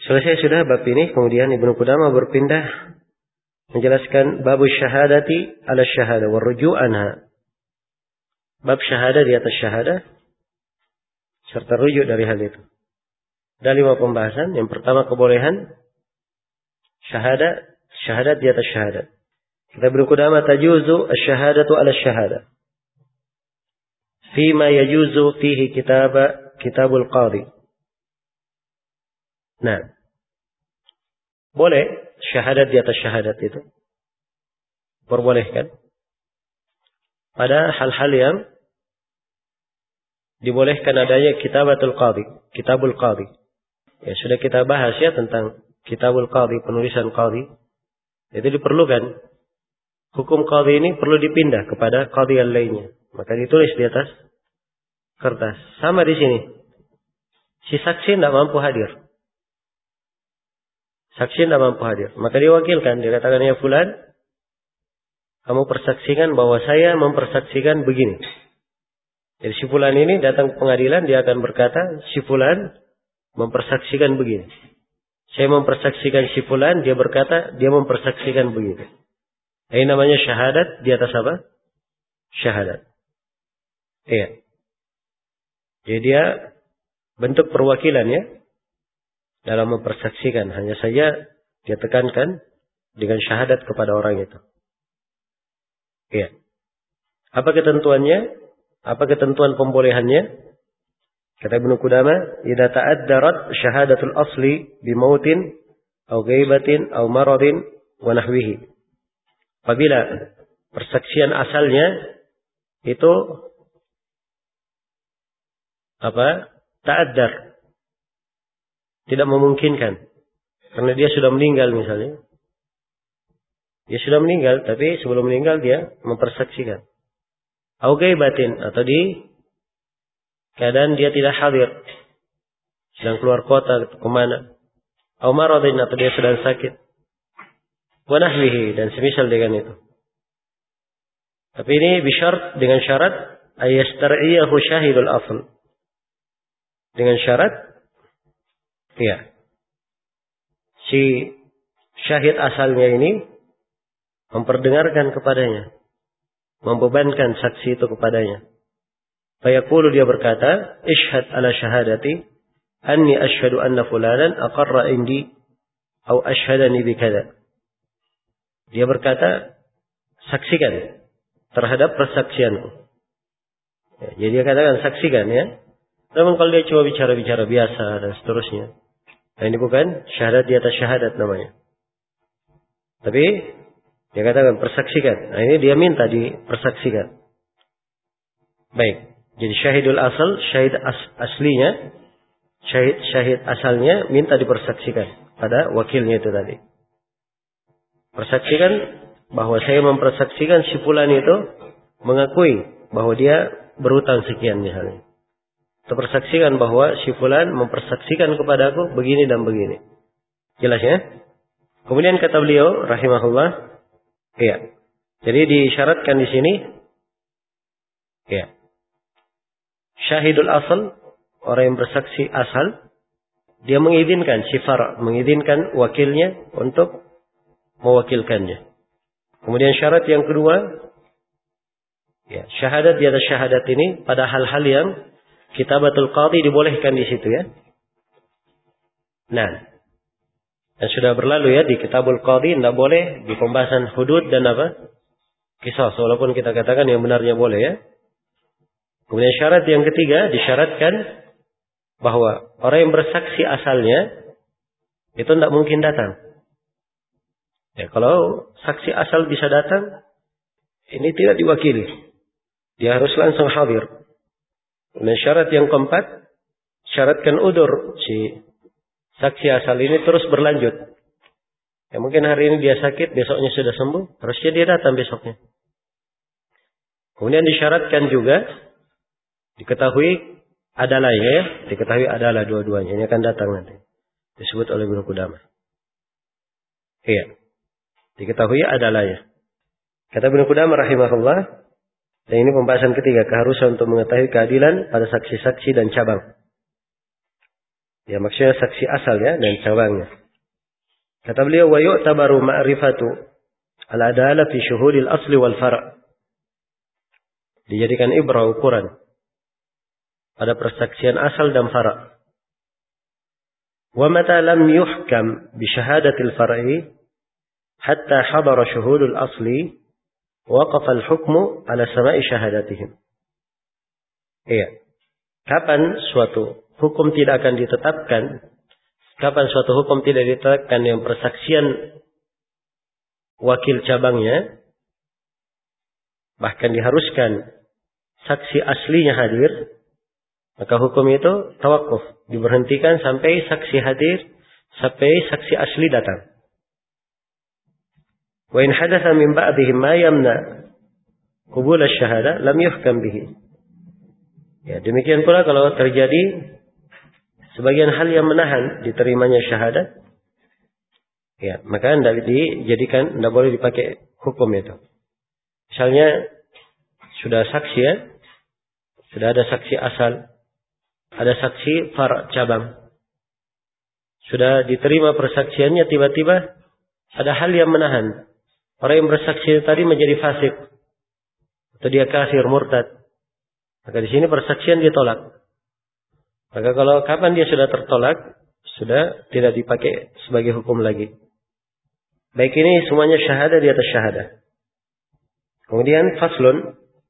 Selesai sudah bab ini, kemudian Ibnu Qudamah berpindah menjelaskan bab syahadati ala syahadah wa ruju' anha. Bab syahadah di atas syahadah serta rujuk dari hal itu. Ada 5 pembahasan. Yang pertama kebolehan syahadat di atas syahadat. Kata Ibnu Qudamah tajuzu asy-syahadatu ala syahadah. Fima yajuzu fihi kitabul qadhi. Nah, boleh syahadat di atas syahadat itu. Perbolehkan. Pada hal-hal yang dibolehkan adanya kitabul qadhi. Ya, sudah kita bahas ya tentang kitabul qadhi, penulisan qadhi. Itu diperlukan. Hukum qadhi ini perlu dipindah kepada qadhi yang lainnya. Maka ditulis di atas kertas. Sama di sini. Si saksi tidak mampu hadir. Maka diwakilkan. Dia katakan, ya fulan, kamu persaksikan bahwa saya mempersaksikan begini. Jadi si fulan ini datang ke pengadilan, dia akan berkata, si fulan mempersaksikan begini. Saya mempersaksikan si fulan, dia berkata, dia mempersaksikan begini. Ini namanya syahadat di atas apa? Syahadat. Iya. Jadi dia bentuk perwakilan ya. Dalam mempersaksikan. Hanya saja dia tekankan dengan syahadat kepada orang itu. Iya. Apa ketentuannya? Apa ketentuan pembolehannya? Kata Ibnu Qudamah, idza ta'addarat syahadatul asli bimautin aw ghaibatin aw maradin wa nahwihi. Apabila persaksian asalnya itu ta'addar, tidak memungkinkan karena dia sudah meninggal misalnya. Dia sudah meninggal, tapi sebelum meninggal dia mempersaksikan. Au ghaibatin, atau di keadaan dia tidak hadir, sedang keluar kota kemana. Au maradin, atau dia sedang sakit. Wa nahwihi, dan semisal dengan itu. Tapi ini bisyarat, dengan syarat ayastar'iyahu syahidul asl. Dengan syarat ya, si syahid asalnya ini memperdengarkan kepadanya, membebankan saksi itu kepadanya. Fayaqulu, dia berkata, ishhad ala syahadati anni asyhadu anna fulanan aqarra indi atau asyhadani bikadza. Dia berkata, saksikan terhadap persaksianku. Ya, jadi dia katakan saksikan ya. Namun kalau dia cuma bicara-bicara biasa dan seterusnya, nah ini bukan syahadat di atas syahadat namanya. Tapi dia katakan persaksikan. Nah ini dia minta dipersaksikan. Baik. Jadi syahidul asal, syahid aslinya, syahid asalnya minta dipersaksikan pada wakilnya itu tadi. Persaksikan bahwa saya mempersaksikan si fulan itu mengakui bahwa dia berhutang sekian misalnya. Atau persaksikan bahwa si fulan mempersaksikan kepadaku begini dan begini. Jelas ya? Kemudian kata beliau rahimahullah, iya. Jadi disyaratkan di sini, iya. Syahidul asal, orang yang bersaksi asal, dia mengizinkan mengizinkan wakilnya untuk mewakilkannya. Kemudian syarat yang kedua, ya, syahadat di atas syahadat ini pada hal-hal yang kitabatul qadhi dibolehkan di situ ya. Nah, dan sudah berlalu ya di kitabul qadhi tidak boleh di pembahasan hudud dan apa? Qisas, walaupun kita katakan yang benarnya boleh ya. Kemudian syarat yang ketiga disyaratkan bahwa orang yang bersaksi asalnya itu tidak mungkin datang. Ya, kalau saksi asal bisa datang, ini tidak diwakili. Dia harus langsung hadir. Kemudian syarat yang keempat, syaratkan udur si saksi asal ini terus berlanjut. Ya, mungkin hari ini dia sakit, besoknya sudah sembuh, harusnya dia datang besoknya. Kemudian disyaratkan juga diketahui adalahnya ya, diketahui adalah dua-duanya. Ini akan datang nanti. Disebut oleh Ibnu Qudamah. Iya. Diketahui adalahnya. Kata Ibnu Qudamah rahimahullah, dan ini pembahasan ketiga, keharusan untuk mengetahui keadilan pada saksi-saksi dan cabang. Ya, maksudnya saksi asal ya dan cabangnya. Kata beliau, wa yu'tabaru ma'rifatu al-adalah fi syuhudil asli wal far'. Dijadikan ibrah ukuran pada persaksian asal dan far'. Wa mata lam yuhkam bi syahadatil far'i hatta hadara syuhudul asli waqafa al-hukmu ala sama'i syahadatihim. Iya. Kapan suatu hukum tidak akan ditetapkan? Kapan suatu hukum tidak ditetapkan yang persaksian wakil cabangnya, bahkan diharuskan saksi aslinya hadir, maka hukum itu tawakuf, diberhentikan sampai saksi hadir, sampai saksi asli datang. Wa in hadatha min ba'dihim ma yamna qubul asy-syahadah lam yuhkam bihi. Ya, demikian pula kalau terjadi sebagian hal yang menahan diterimanya syahadat, ya, maka tidak dijadikan, tidak boleh dipakai hukum itu. Misalnya sudah saksi ya, sudah ada saksi asal, ada saksi far' cabang, sudah diterima persaksiannya, tiba-tiba ada hal yang menahan. Orang yang bersaksi tadi menjadi fasik, atau dia kafir, murtad. Maka di sini persaksian ditolak. Maka kalau kapan dia sudah tertolak, sudah tidak dipakai sebagai hukum lagi. Baik, ini semuanya syahadah di atas syahadah. Kemudian faslun,